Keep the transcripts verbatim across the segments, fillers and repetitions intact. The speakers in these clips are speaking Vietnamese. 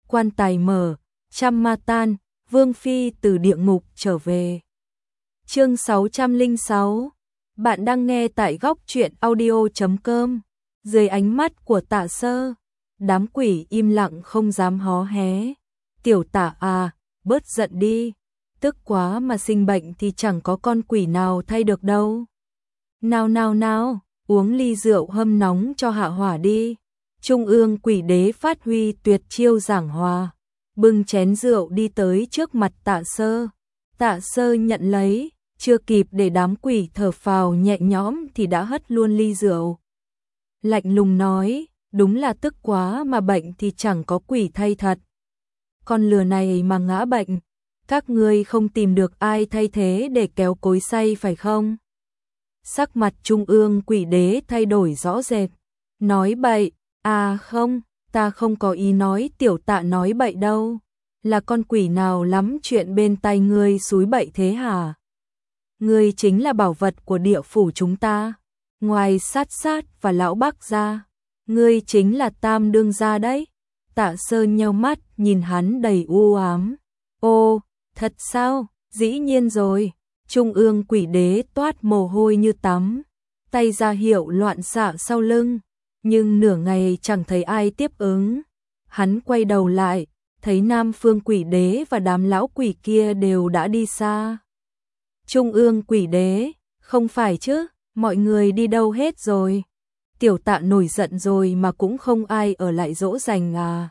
quan tài mở, trăm ma tan, Vương Phi từ địa ngục trở về. Chương sáu trăm lẻ sáu. Bạn đang nghe tại góc truyện audio chấm com. Dưới ánh mắt của Tạ Sơ, đám quỷ im lặng không dám hó hé. Tiểu Tạ à, bớt giận đi. Tức quá mà sinh bệnh thì chẳng có con quỷ nào thay được đâu. Nào nào nào, uống ly rượu hâm nóng cho hạ hỏa đi. Trung ương quỷ đế phát huy tuyệt chiêu giảng hòa, bưng chén rượu đi tới trước mặt Tạ Sơ. Tạ Sơ nhận lấy, chưa kịp để đám quỷ thở phào nhẹ nhõm thì đã hất luôn ly rượu. Lạnh lùng nói, đúng là tức quá mà bệnh thì chẳng có quỷ thay thật. Con lừa này mà ngã bệnh, các ngươi không tìm được ai thay thế để kéo cối xay phải không? Sắc mặt Trung ương quỷ đế thay đổi rõ rệt, nói bậy, à không, ta không có ý nói Tiểu Tạ nói bậy đâu, là con quỷ nào lắm chuyện bên tay ngươi xúi bậy thế hả? Ngươi chính là bảo vật của địa phủ chúng ta, ngoài sát sát và lão Bắc ra, ngươi chính là tam đương gia đấy. Tạ Sơ nheo mắt nhìn hắn đầy u ám. Ô, thật sao? Dĩ nhiên rồi. Trung ương quỷ đế toát mồ hôi như tắm, tay ra hiệu loạn xạ sau lưng, nhưng nửa ngày chẳng thấy ai tiếp ứng. Hắn quay đầu lại, thấy Nam Phương quỷ đế và đám lão quỷ kia đều đã đi xa. Trung ương quỷ đế, không phải chứ, mọi người đi đâu hết rồi? Tiểu Tạ nổi giận rồi mà cũng không ai ở lại dỗ dành à?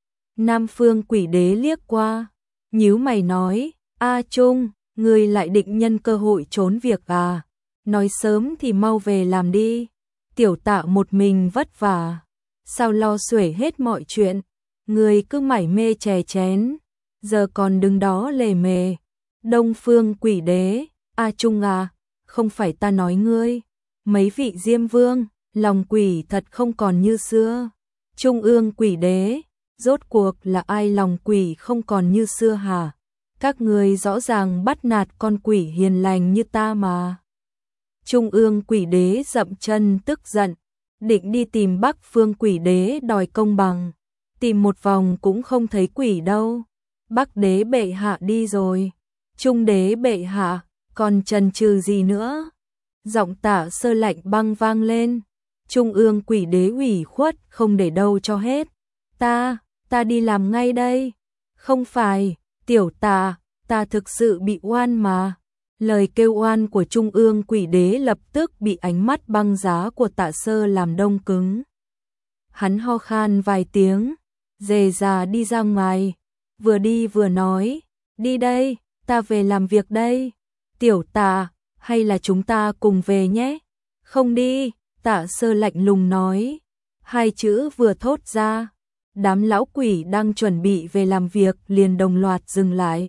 Nam Phương quỷ đế liếc qua, nhíu mày nói, A Trung, ngươi lại định nhân cơ hội trốn việc à? Nói sớm thì mau về làm đi. Tiểu Tạ một mình vất vả, sao lo xuể hết mọi chuyện, ngươi cứ mải mê chè chén, giờ còn đứng đó lề mề. Đông Phương quỷ đế, A Trung à, không phải ta nói ngươi, mấy vị diêm vương, lòng quỷ thật không còn như xưa. Trung ương quỷ đế, rốt cuộc là ai lòng quỷ không còn như xưa hả? Các ngươi rõ ràng bắt nạt con quỷ hiền lành như ta mà. Trung ương quỷ đế dậm chân tức giận, định đi tìm Bắc Phương quỷ đế đòi công bằng. Tìm một vòng cũng không thấy quỷ đâu. Bắc đế bệ hạ đi rồi. Trung đế bệ hạ, còn chần chừ gì nữa? Giọng Tạ Sơ lạnh băng vang lên. Trung ương quỷ đế ủy khuất không để đâu cho hết. Ta, ta đi làm ngay đây. Không phải, Tiểu Tạ, ta thực sự bị oan mà. Lời kêu oan của Trung ương quỷ đế lập tức bị ánh mắt băng giá của Tạ Sơ làm đông cứng. Hắn ho khan vài tiếng, dề già đi ra ngoài, vừa đi vừa nói, đi đây, ta về làm việc đây. Tiểu Tạ, hay là chúng ta cùng về nhé? Không đi, Tạ Sơ lạnh lùng nói. Hai chữ vừa thốt ra, đám lão quỷ đang chuẩn bị về làm việc liền đồng loạt dừng lại.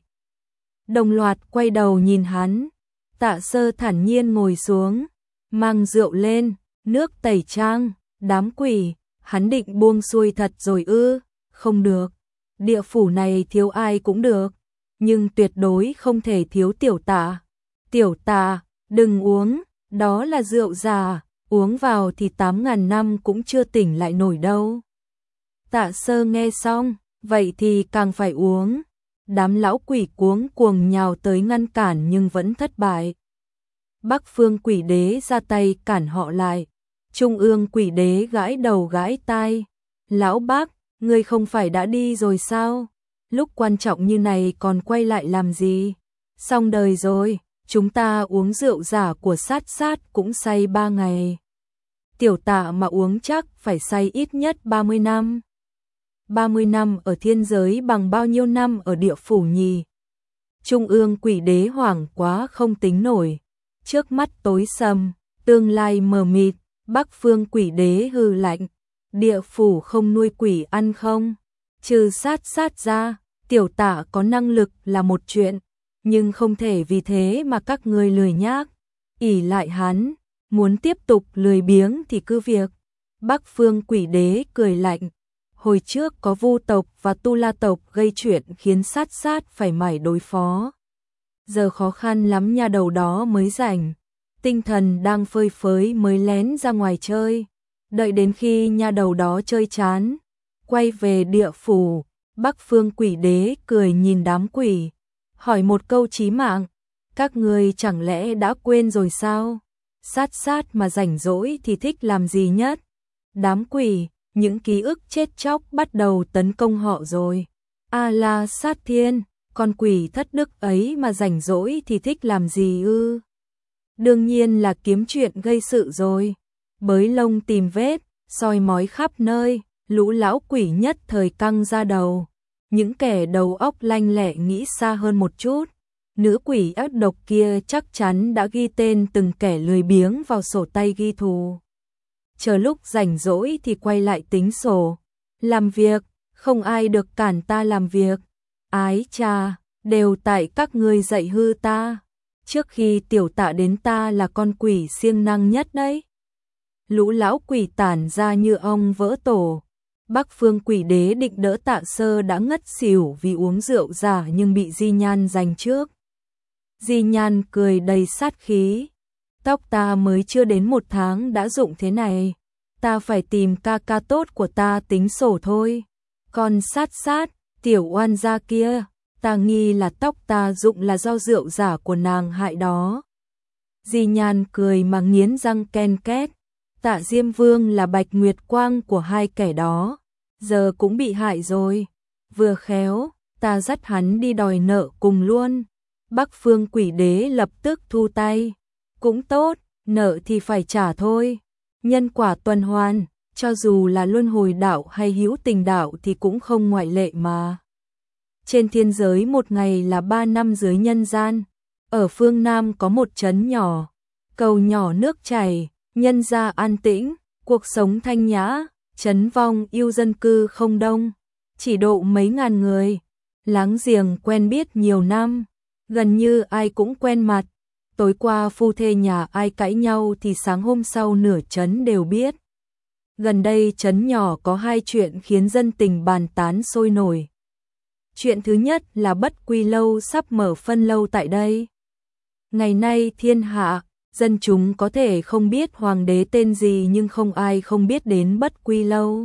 Đồng loạt quay đầu nhìn hắn. Tạ Sơ thản nhiên ngồi xuống, mang rượu lên, nước tẩy trang. Đám quỷ, hắn định buông xuôi thật rồi ư? Không được, địa phủ này thiếu ai cũng được, nhưng tuyệt đối không thể thiếu Tiểu Tạ. Tiểu Tạ, đừng uống, đó là rượu già, uống vào thì tám ngàn năm cũng chưa tỉnh lại nổi đâu. Tạ Sơ nghe xong, vậy thì càng phải uống. Đám lão quỷ cuống cuồng nhào tới ngăn cản nhưng vẫn thất bại. Bắc Phương quỷ đế ra tay cản họ lại. Trung ương quỷ đế gãi đầu gãi tai. Lão Bác, ngươi không phải đã đi rồi sao? Lúc quan trọng như này còn quay lại làm gì? Xong đời rồi, chúng ta uống rượu giả của sát sát cũng say ba ngày. Tiểu Tạ mà uống chắc phải say ít nhất ba mươi năm. ba mươi năm ở thiên giới bằng bao nhiêu năm ở địa phủ nhỉ? Trung ương quỷ đế hoảng quá không tính nổi. Trước mắt tối sầm, tương lai mờ mịt. Bắc Phương quỷ đế hừ lạnh. Địa phủ không nuôi quỷ ăn không? Trừ sát sát ra, Tiểu Tạ có năng lực là một chuyện, nhưng không thể vì thế mà các ngươi lười nhác ỷ lại hắn. Muốn tiếp tục lười biếng thì cứ việc. Bắc Phương quỷ đế cười lạnh. Hồi trước có Vu tộc và Tu La tộc gây chuyện khiến sát sát phải mải đối phó. Giờ khó khăn lắm nha đầu đó mới rảnh. Tinh thần đang phơi phới mới lén ra ngoài chơi. Đợi đến khi nha đầu đó chơi chán, quay về địa phủ, Bắc Phương Quỷ Đế cười nhìn đám quỷ, hỏi một câu chí mạng, các ngươi chẳng lẽ đã quên rồi sao? Sát sát mà rảnh rỗi thì thích làm gì nhất? Đám quỷ, những ký ức chết chóc bắt đầu tấn công họ rồi. A La Sát Thiên, con quỷ thất đức ấy mà rảnh rỗi thì thích làm gì ư? Đương nhiên là kiếm chuyện gây sự rồi. Bới lông tìm vết, soi mói khắp nơi, lũ lão quỷ nhất thời căng ra đầu. Những kẻ đầu óc lanh lẹ nghĩ xa hơn một chút. Nữ quỷ ác độc kia chắc chắn đã ghi tên từng kẻ lười biếng vào sổ tay ghi thù. Chờ lúc rảnh rỗi thì quay lại tính sổ. Làm việc, không ai được cản ta làm việc. Ái cha, đều tại các ngươi dạy hư ta. Trước khi tiểu tạ đến ta là con quỷ siêng năng nhất đấy. Lũ lão quỷ tản ra như ong vỡ tổ. Bắc Phương Quỷ Đế định đỡ Tạ Sơ đã ngất xỉu vì uống rượu giả nhưng bị Di Nhan giành trước. Di Nhan cười đầy sát khí. Tóc ta mới chưa đến một tháng đã rụng thế này. Ta phải tìm ca ca tốt của ta tính sổ thôi. Còn sát sát, tiểu oan gia kia, ta nghi là tóc ta rụng là do rượu giả của nàng hại đó. Di Nhan cười mà nghiến răng ken két. Tạ Diêm Vương là bạch nguyệt quang của hai kẻ đó, giờ cũng bị hại rồi. Vừa khéo, ta dắt hắn đi đòi nợ cùng luôn. Bắc Phương Quỷ Đế lập tức thu tay. Cũng tốt, nợ thì phải trả thôi. Nhân quả tuần hoàn, cho dù là luân hồi đạo hay hữu tình đạo thì cũng không ngoại lệ mà. Trên thiên giới một ngày là ba năm dưới nhân gian. Ở phương Nam có một trấn nhỏ, cầu nhỏ nước chảy, nhân gia an tĩnh, cuộc sống thanh nhã, trấn vong yêu dân cư không đông, chỉ độ mấy ngàn người, láng giềng quen biết nhiều năm, gần như ai cũng quen mặt. Tối qua phu thê nhà ai cãi nhau thì sáng hôm sau nửa trấn đều biết. Gần đây trấn nhỏ có hai chuyện khiến dân tình bàn tán sôi nổi. Chuyện thứ nhất là Bất Quy Lâu sắp mở phân lâu tại đây. Ngày nay thiên hạ, dân chúng có thể không biết hoàng đế tên gì nhưng không ai không biết đến Bất Quy Lâu.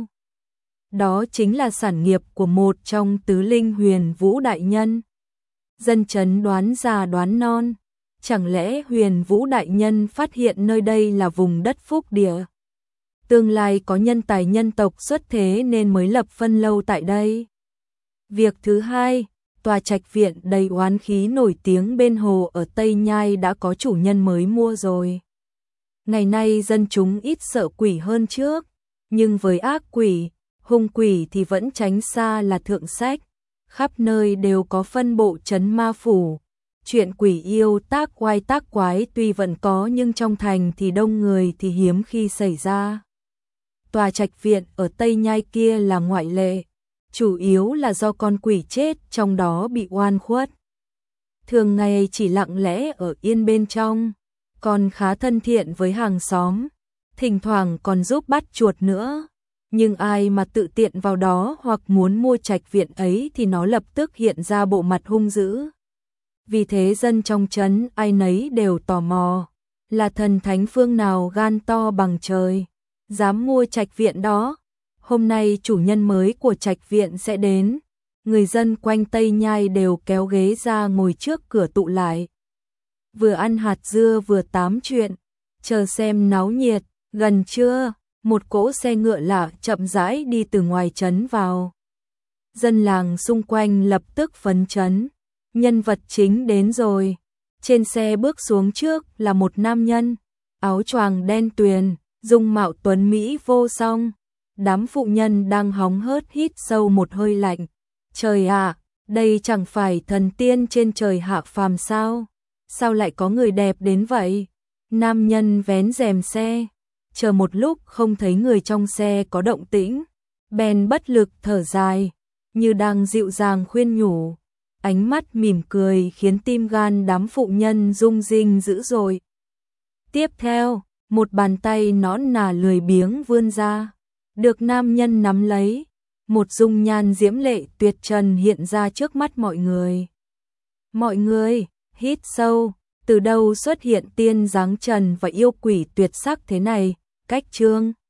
Đó chính là sản nghiệp của một trong tứ linh Huyền Vũ Đại Nhân. Dân chấn đoán già đoán non, chẳng lẽ Huyền Vũ Đại Nhân phát hiện nơi đây là vùng đất phúc địa. Tương lai có nhân tài nhân tộc xuất thế nên mới lập phân lâu tại đây. Việc thứ hai, tòa trạch viện đầy oán khí nổi tiếng bên hồ ở Tây Nhai đã có chủ nhân mới mua rồi. Ngày nay dân chúng ít sợ quỷ hơn trước, nhưng với ác quỷ, hung quỷ thì vẫn tránh xa là thượng sách. Khắp nơi đều có phân bộ trấn ma phủ. Chuyện quỷ yêu tác oai tác quái tuy vẫn có nhưng trong thành thì đông người thì hiếm khi xảy ra. Tòa trạch viện ở Tây Nhai kia là ngoại lệ. Chủ yếu là do con quỷ chết trong đó bị oan khuất. Thường ngày chỉ lặng lẽ ở yên bên trong, còn khá thân thiện với hàng xóm, thỉnh thoảng còn giúp bắt chuột nữa. Nhưng ai mà tự tiện vào đó hoặc muốn mua trạch viện ấy thì nó lập tức hiện ra bộ mặt hung dữ. Vì thế dân trong trấn ai nấy đều tò mò, là thần thánh phương nào gan to bằng trời, dám mua trạch viện đó. Hôm nay chủ nhân mới của trạch viện sẽ đến, người dân quanh Tây Nhai đều kéo ghế ra ngồi trước cửa tụ lại. Vừa ăn hạt dưa vừa tám chuyện, chờ xem náo nhiệt. Gần trưa, một cỗ xe ngựa lạ chậm rãi đi từ ngoài trấn vào. Dân làng xung quanh lập tức phấn chấn, nhân vật chính đến rồi. Trên xe bước xuống trước là một nam nhân, áo choàng đen tuyền, dung mạo tuấn mỹ vô song. Đám phụ nhân đang hóng hớt hít sâu một hơi lạnh. Trời ạ, đây chẳng phải thần tiên trên trời hạ phàm sao? Sao lại có người đẹp đến vậy? Nam nhân vén rèm xe, chờ một lúc không thấy người trong xe có động tĩnh, bèn bất lực thở dài, như đang dịu dàng khuyên nhủ. Ánh mắt mỉm cười khiến tim gan đám phụ nhân rung rinh dữ dội. Tiếp theo, một bàn tay nõn nà lười biếng vươn ra, được nam nhân nắm lấy, một dung nhan diễm lệ tuyệt trần hiện ra trước mắt mọi người. Mọi người hít sâu, từ đâu xuất hiện tiên dáng trần và yêu quỷ tuyệt sắc thế này? Cách chương